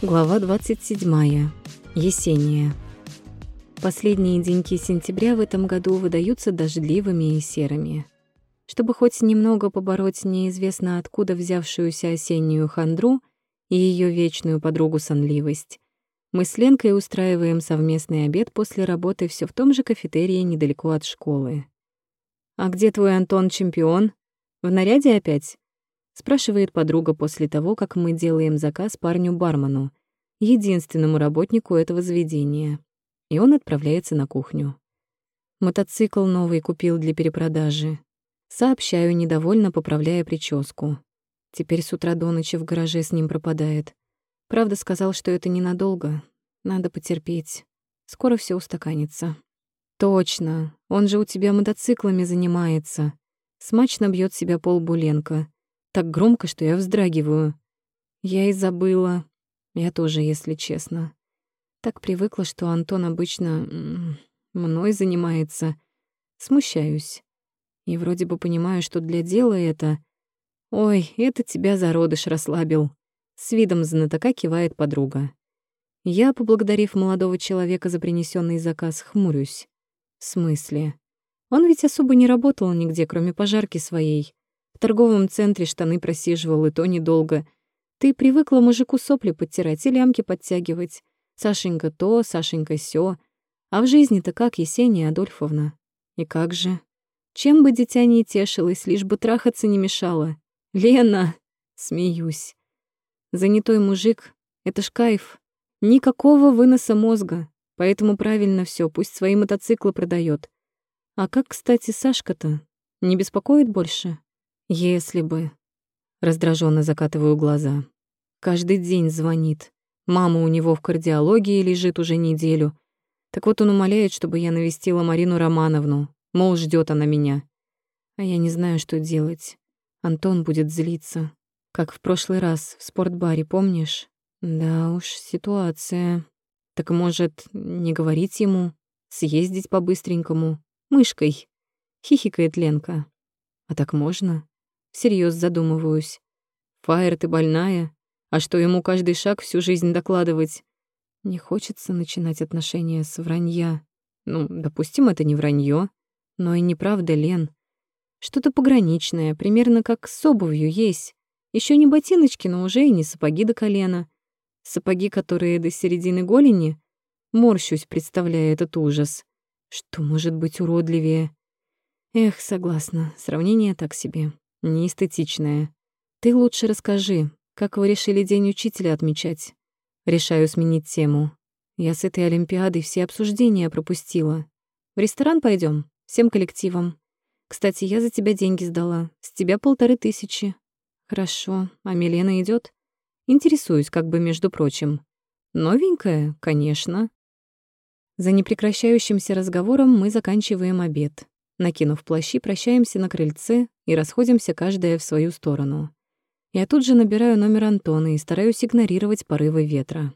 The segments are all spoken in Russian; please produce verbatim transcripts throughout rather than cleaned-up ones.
Глава двадцать седьмая. Есения. Последние деньки сентября в этом году выдаются дождливыми и серыми. Чтобы хоть немного побороть неизвестно откуда взявшуюся осеннюю хандру и ее вечную подругу-сонливость, мы с Ленкой устраиваем совместный обед после работы все в том же кафетерии недалеко от школы. «А где твой Антон-чемпион? В наряде опять?» — спрашивает подруга после того, как мы делаем заказ парню-бармену, единственному работнику этого заведения, и он отправляется на кухню. Мотоцикл новый купил для перепродажи. Сообщаю, недовольно поправляя прическу. Теперь с утра до ночи в гараже с ним пропадает. Правда, сказал, что это ненадолго. Надо потерпеть. Скоро все устаканится. Точно, он же у тебя мотоциклами занимается. Смачно бьет себя по лбу Ленка. Так громко, что я вздрагиваю. Я и забыла. Я тоже, если честно. Так привыкла, что Антон обычно мной занимается. Смущаюсь. И вроде бы понимаю, что для дела это... Ой, это тебя зародыш расслабил. С видом знатока кивает подруга. Я, поблагодарив молодого человека за принесенный заказ, хмурюсь. В смысле? Он ведь особо не работал нигде, кроме пожарки своей. В торговом центре штаны просиживал, и то недолго. Ты привыкла мужику сопли подтирать и лямки подтягивать. Сашенька то, Сашенька сё. А в жизни-то как, Есения Адольфовна? И как же? Чем бы дитя не тешилось, лишь бы трахаться не мешало. Лена! Смеюсь. Занятой мужик — это ж кайф. Никакого выноса мозга. Поэтому правильно всё, пусть свои мотоциклы продаёт. А как, кстати, Сашка-то? Не беспокоит больше? Если бы. Раздражённо закатываю глаза. Каждый день звонит. Мама у него в кардиологии лежит уже неделю. Так вот он умоляет, чтобы я навестила Марину Романовну. Мол, ждёт она меня. А я не знаю, что делать. Антон будет злиться. Как в прошлый раз в спортбаре, помнишь? Да уж, ситуация. Так может, не говорить ему? Съездить по-быстренькому? Мышкой. Хихикает Ленка. А так можно? Всерьёз задумываюсь. Фаер, ты больная? А что, ему каждый шаг всю жизнь докладывать? Не хочется начинать отношения с вранья. Ну, допустим, это не вранье, но и неправда, Лен. Что-то пограничное, примерно как с обувью есть. Еще не ботиночки, но уже и не сапоги до колена. Сапоги, которые до середины голени? Морщусь, представляя этот ужас. Что может быть уродливее? Эх, согласна, сравнение так себе. Неэстетичное. Ты лучше расскажи, как вы решили День учителя отмечать? Решаю сменить тему. Я с этой олимпиадой все обсуждения пропустила. В ресторан пойдем, всем коллективом. Кстати, я за тебя деньги сдала. С тебя полторы тысячи. Хорошо. А Милена идёт? Интересуюсь, как бы между прочим. Новенькая? Конечно. За непрекращающимся разговором мы заканчиваем обед. Накинув плащи, прощаемся на крыльце и расходимся каждая в свою сторону. Я тут же набираю номер Антона и стараюсь игнорировать порывы ветра.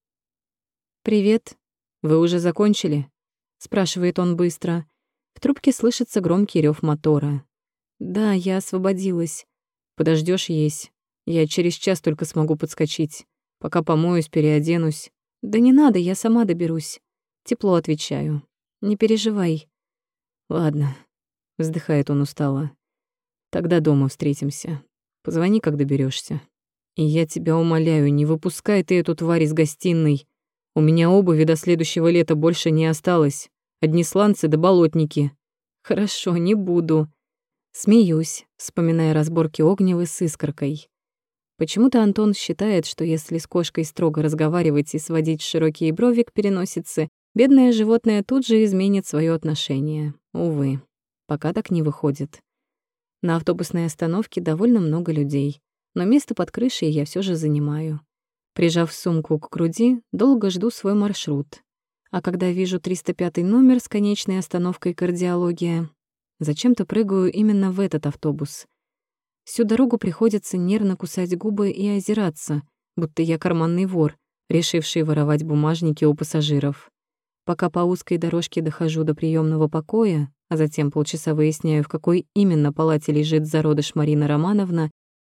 «Привет. Вы уже закончили?» — спрашивает он быстро. В трубке слышится громкий рёв мотора. «Да, я освободилась. Подождёшь есть. Я через час только смогу подскочить. Пока помоюсь, переоденусь. Да не надо, я сама доберусь. Тепло отвечаю. Не переживай». «Ладно», — вздыхает он устало. «Тогда дома встретимся. Позвони, как доберёшься. И я тебя умоляю, не выпускай ты эту тварь из гостиной. У меня обуви до следующего лета больше не осталось. Одни сланцы да болотники». «Хорошо, не буду». Смеюсь, вспоминая разборки Огневой с Искоркой. Почему-то Антон считает, что если с кошкой строго разговаривать и сводить широкие брови к переносице, бедное животное тут же изменит своё отношение. Увы, пока так не выходит. На автобусной остановке довольно много людей, но место под крышей я всё же занимаю. Прижав сумку к груди, долго жду свой маршрут. А когда вижу триста пятый номер с конечной остановкой «Кардиология», зачем-то прыгаю именно в этот автобус. Всю дорогу приходится нервно кусать губы и озираться, будто я карманный вор, решивший воровать бумажники у пассажиров. Пока по узкой дорожке дохожу до приёмного покоя, а затем полчаса выясняю, в какой именно палате лежит зародыш Марина Романовна,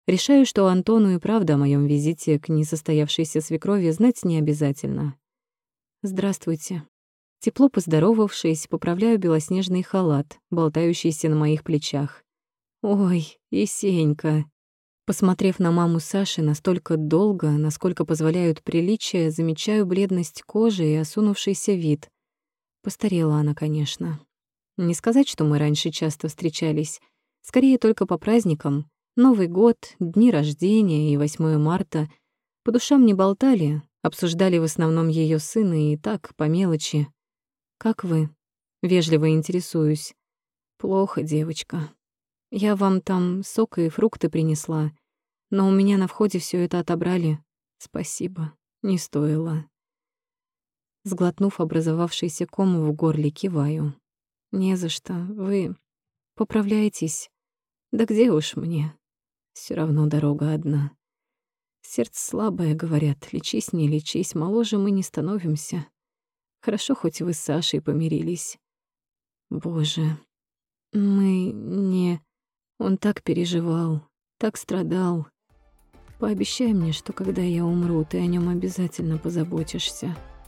Решаю, что Антону и правда о моем визите к несостоявшейся свекрови знать не обязательно. «Здравствуйте». Тепло поздоровавшись, поправляю белоснежный халат, болтающийся на моих плечах. «Ой, Есенька». Посмотрев на маму Саши настолько долго, насколько позволяют приличия, замечаю бледность кожи и осунувшийся вид. Постарела она, конечно. Не сказать, что мы раньше часто встречались. Скорее, только по праздникам. Новый год, дни рождения и восьмое марта. По душам не болтали, обсуждали в основном её сына и так, по мелочи. «Как вы?» — вежливо интересуюсь. «Плохо, девочка. Я вам там сок и фрукты принесла, но у меня на входе всё это отобрали. Спасибо, не стоило». Сглотнув образовавшийся ком в горле, киваю. «Не за что. Вы поправляйтесь. Да где уж мне? Всё равно дорога одна. Сердце слабое, говорят, лечись, не лечись, моложе мы не становимся. Хорошо, хоть вы с Сашей помирились. Боже, мы не... Он так переживал, так страдал. Пообещай мне, что когда я умру, ты о нём обязательно позаботишься».